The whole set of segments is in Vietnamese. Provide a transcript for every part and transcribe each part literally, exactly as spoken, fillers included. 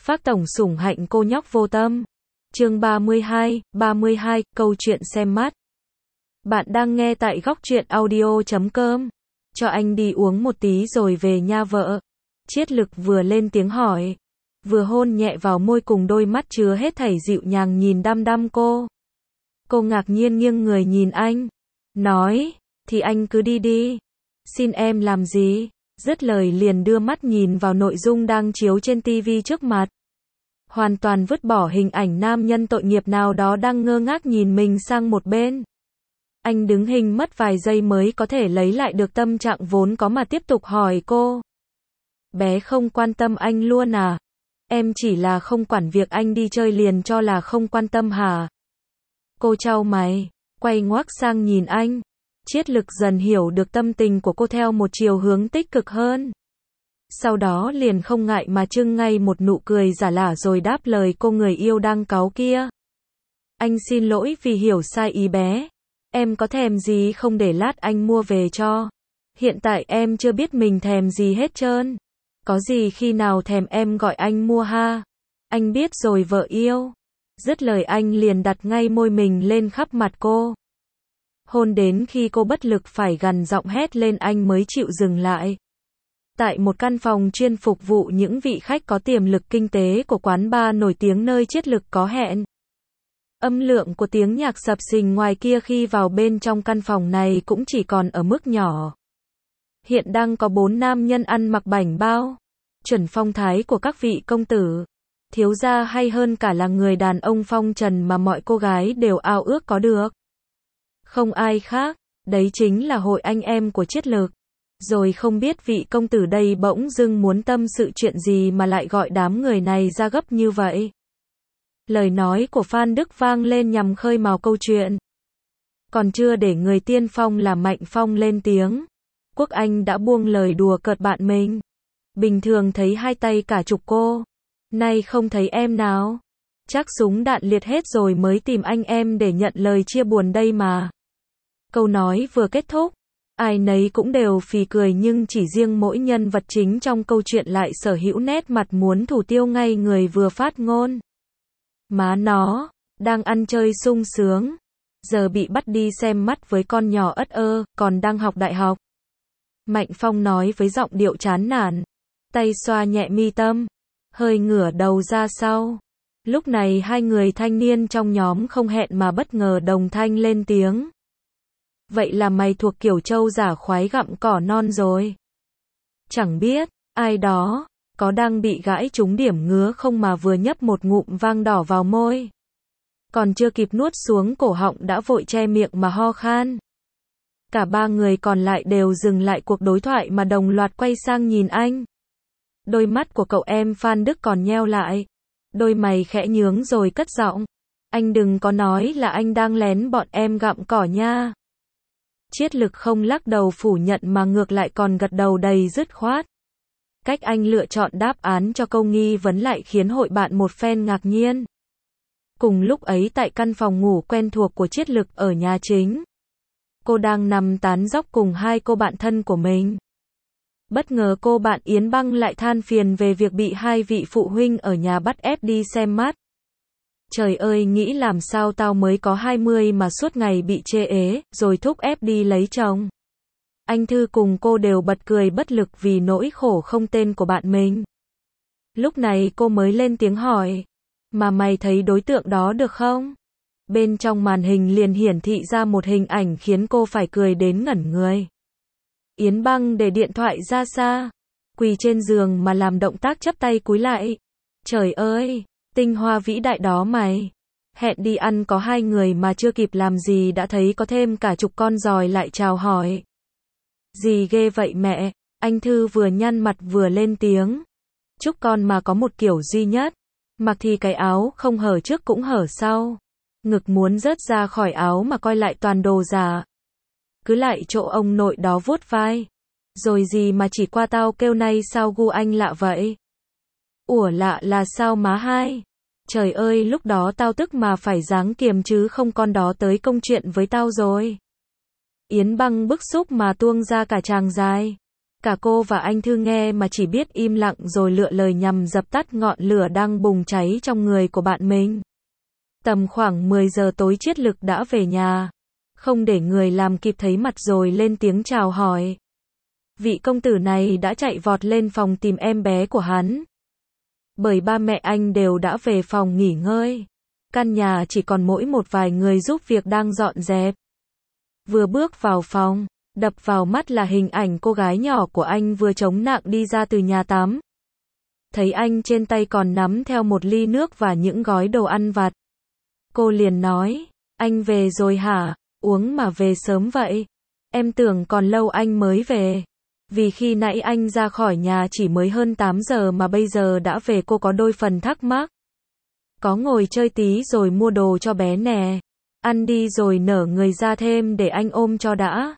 Phác tổng sủng hạnh cô nhóc vô tâm. Chương ba mươi hai, ba mươi hai, câu chuyện xem mắt. Bạn đang nghe tại góc truyện audio chấm com. Cho anh đi uống một tí rồi về nha vợ. Triết Lực vừa lên tiếng hỏi, vừa hôn nhẹ vào môi cùng đôi mắt chứa hết thảy dịu nhàng nhìn đăm đăm cô. Cô ngạc nhiên nghiêng người nhìn anh, nói, thì anh cứ đi đi. Xin em làm gì? Dứt lời liền đưa mắt nhìn vào nội dung đang chiếu trên tivi trước mặt. Hoàn toàn vứt bỏ hình ảnh nam nhân tội nghiệp nào đó đang ngơ ngác nhìn mình sang một bên. Anh đứng hình mất vài giây mới có thể lấy lại được tâm trạng vốn có mà tiếp tục hỏi cô. Bé không quan tâm anh luôn à? Em chỉ là không quản việc anh đi chơi liền cho là không quan tâm hả? Cô chau mày, quay ngoác sang nhìn anh. Triết Lực dần hiểu được tâm tình của cô theo một chiều hướng tích cực hơn. Sau đó liền không ngại mà trưng ngay một nụ cười giả lả rồi đáp lời cô người yêu đang cáu kia. Anh xin lỗi vì hiểu sai ý bé. Em có thèm gì không để lát anh mua về cho. Hiện tại em chưa biết mình thèm gì hết trơn. Có gì khi nào thèm em gọi anh mua ha. Anh biết rồi vợ yêu. Dứt lời anh liền đặt ngay môi mình lên khắp mặt cô. Hôn đến khi cô bất lực phải gằn giọng hét lên anh mới chịu dừng lại. Tại một căn phòng chuyên phục vụ những vị khách có tiềm lực kinh tế của quán bar nổi tiếng nơi Triết Lực có hẹn. Âm lượng của tiếng nhạc sập sình ngoài kia khi vào bên trong căn phòng này cũng chỉ còn ở mức nhỏ. Hiện đang có bốn nam nhân ăn mặc bảnh bao, chuẩn phong thái của các vị công tử. Thiếu gia hay hơn cả là người đàn ông phong trần mà mọi cô gái đều ao ước có được. Không ai khác, đấy chính là hội anh em của Triết Lực. Rồi không biết vị công tử đây bỗng dưng muốn tâm sự chuyện gì mà lại gọi đám người này ra gấp như vậy. Lời nói của Phan Đức vang lên nhằm khơi mào câu chuyện. Còn chưa để người tiên phong là Mạnh Phong lên tiếng, Quốc Anh đã buông lời đùa cợt bạn mình. Bình thường thấy hai tay cả chục cô, nay không thấy em nào. Chắc súng đạn liệt hết rồi mới tìm anh em để nhận lời chia buồn đây mà. Câu nói vừa kết thúc, ai nấy cũng đều phì cười nhưng chỉ riêng mỗi nhân vật chính trong câu chuyện lại sở hữu nét mặt muốn thủ tiêu ngay người vừa phát ngôn. Má nó, đang ăn chơi sung sướng, giờ bị bắt đi xem mắt với con nhỏ ất ơ, còn đang học đại học. Mạnh Phong nói với giọng điệu chán nản, tay xoa nhẹ mi tâm, hơi ngửa đầu ra sau. Lúc này hai người thanh niên trong nhóm không hẹn mà bất ngờ đồng thanh lên tiếng. Vậy là mày thuộc kiểu trâu giả khoái gặm cỏ non rồi. Chẳng biết, ai đó, có đang bị gãi trúng điểm ngứa không mà vừa nhấp một ngụm vang đỏ vào môi. Còn chưa kịp nuốt xuống cổ họng đã vội che miệng mà ho khan. Cả ba người còn lại đều dừng lại cuộc đối thoại mà đồng loạt quay sang nhìn anh. Đôi mắt của cậu em Phan Đức còn nheo lại. Đôi mày khẽ nhướng rồi cất giọng. Anh đừng có nói là anh đang lén bọn em gặm cỏ nha. Triết Lực không lắc đầu phủ nhận mà ngược lại còn gật đầu đầy dứt khoát. Cách anh lựa chọn đáp án cho câu nghi vấn lại khiến hội bạn một phen ngạc nhiên. Cùng lúc ấy tại căn phòng ngủ quen thuộc của Triết Lực ở nhà chính, cô đang nằm tán dóc cùng hai cô bạn thân của mình. Bất ngờ cô bạn Yến Băng lại than phiền về việc bị hai vị phụ huynh ở nhà bắt ép đi xem mắt. Trời ơi, nghĩ làm sao tao mới có hai mươi mà suốt ngày bị chê ế, rồi thúc ép đi lấy chồng. Anh Thư cùng cô đều bật cười bất lực vì nỗi khổ không tên của bạn mình. Lúc này cô mới lên tiếng hỏi, mà mày thấy đối tượng đó được không? Bên trong màn hình liền hiển thị ra một hình ảnh khiến cô phải cười đến ngẩn người. Yến Băng để điện thoại ra xa, quỳ trên giường mà làm động tác chắp tay cúi lại. Trời ơi, tinh hoa vĩ đại đó mày. Hẹn đi ăn có hai người mà chưa kịp làm gì đã thấy có thêm cả chục con giòi lại chào hỏi. Gì ghê vậy mẹ, anh Thư vừa nhăn mặt vừa lên tiếng. Chúc con mà có một kiểu duy nhất, mặc thì cái áo không hở trước cũng hở sau. Ngực muốn rớt ra khỏi áo mà coi lại toàn đồ giả. Cứ lại chỗ ông nội đó vuốt vai. Rồi gì mà chỉ qua tao kêu nay sao gu anh lạ vậy? Ủa lạ là sao má hai? Trời ơi lúc đó tao tức mà phải giáng kiềm chứ không con đó tới công chuyện với tao rồi. Yến Băng bức xúc mà tuông ra cả tràng dài. Cả cô và anh Thư nghe mà chỉ biết im lặng rồi lựa lời nhằm dập tắt ngọn lửa đang bùng cháy trong người của bạn mình. Tầm khoảng mười giờ tối Triết Lực đã về nhà. Không để người làm kịp thấy mặt rồi lên tiếng chào hỏi. Vị công tử này đã chạy vọt lên phòng tìm em bé của hắn. Bởi ba mẹ anh đều đã về phòng nghỉ ngơi. Căn nhà chỉ còn mỗi một vài người giúp việc đang dọn dẹp. Vừa bước vào phòng, đập vào mắt là hình ảnh cô gái nhỏ của anh vừa chống nạng đi ra từ nhà tắm. Thấy anh trên tay còn nắm theo một ly nước và những gói đồ ăn vặt. Cô liền nói, anh về rồi hả? Uống mà về sớm vậy. Em tưởng còn lâu anh mới về. Vì khi nãy anh ra khỏi nhà chỉ mới hơn tám giờ mà bây giờ đã về, cô có đôi phần thắc mắc. Có ngồi chơi tí rồi mua đồ cho bé nè. Ăn đi rồi nở người ra thêm để anh ôm cho đã.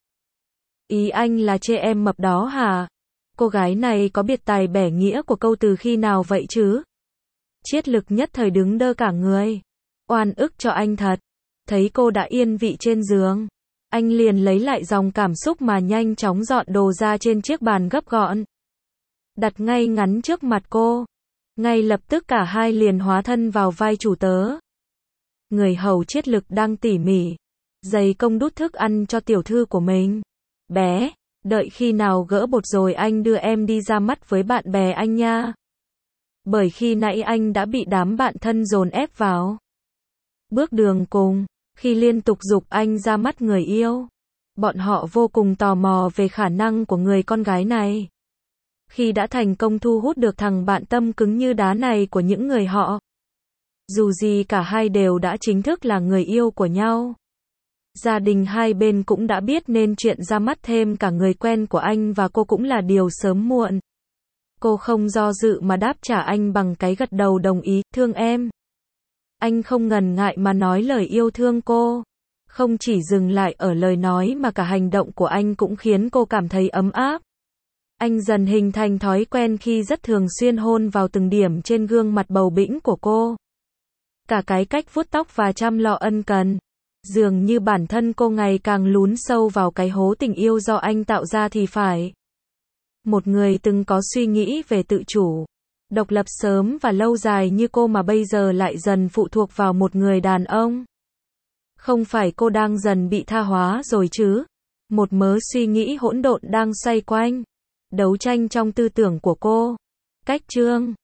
Ý anh là chê em mập đó hả? Cô gái này có biệt tài bẻ nghĩa của câu từ khi nào vậy chứ? Triết Lực nhất thời đứng đơ cả người. Oan ức cho anh thật. Thấy cô đã yên vị trên giường, anh liền lấy lại dòng cảm xúc mà nhanh chóng dọn đồ ra trên chiếc bàn gấp gọn. Đặt ngay ngắn trước mặt cô. Ngay lập tức cả hai liền hóa thân vào vai chủ tớ. Người hầu Triết Lực đang tỉ mỉ dày công đút thức ăn cho tiểu thư của mình. Bé, đợi khi nào gỡ bột rồi anh đưa em đi ra mắt với bạn bè anh nha. Bởi khi nãy anh đã bị đám bạn thân dồn ép vào bước đường cùng, khi liên tục giục anh ra mắt người yêu. Bọn họ vô cùng tò mò về khả năng của người con gái này. Khi đã thành công thu hút được thằng bạn tâm cứng như đá này của những người họ. Dù gì cả hai đều đã chính thức là người yêu của nhau. Gia đình hai bên cũng đã biết nên chuyện ra mắt thêm cả người quen của anh và cô cũng là điều sớm muộn. Cô không do dự mà đáp trả anh bằng cái gật đầu đồng ý, thương em. Anh không ngần ngại mà nói lời yêu thương cô. Không chỉ dừng lại ở lời nói mà cả hành động của anh cũng khiến cô cảm thấy ấm áp. Anh dần hình thành thói quen khi rất thường xuyên hôn vào từng điểm trên gương mặt bầu bĩnh của cô. Cả cái cách vuốt tóc và chăm lo ân cần. Dường như bản thân cô ngày càng lún sâu vào cái hố tình yêu do anh tạo ra thì phải. Một người từng có suy nghĩ về tự chủ, độc lập sớm và lâu dài như cô mà bây giờ lại dần phụ thuộc vào một người đàn ông. Không phải cô đang dần bị tha hóa rồi chứ? Một mớ suy nghĩ hỗn độn đang xoay quanh, đấu tranh trong tư tưởng của cô. Cách chương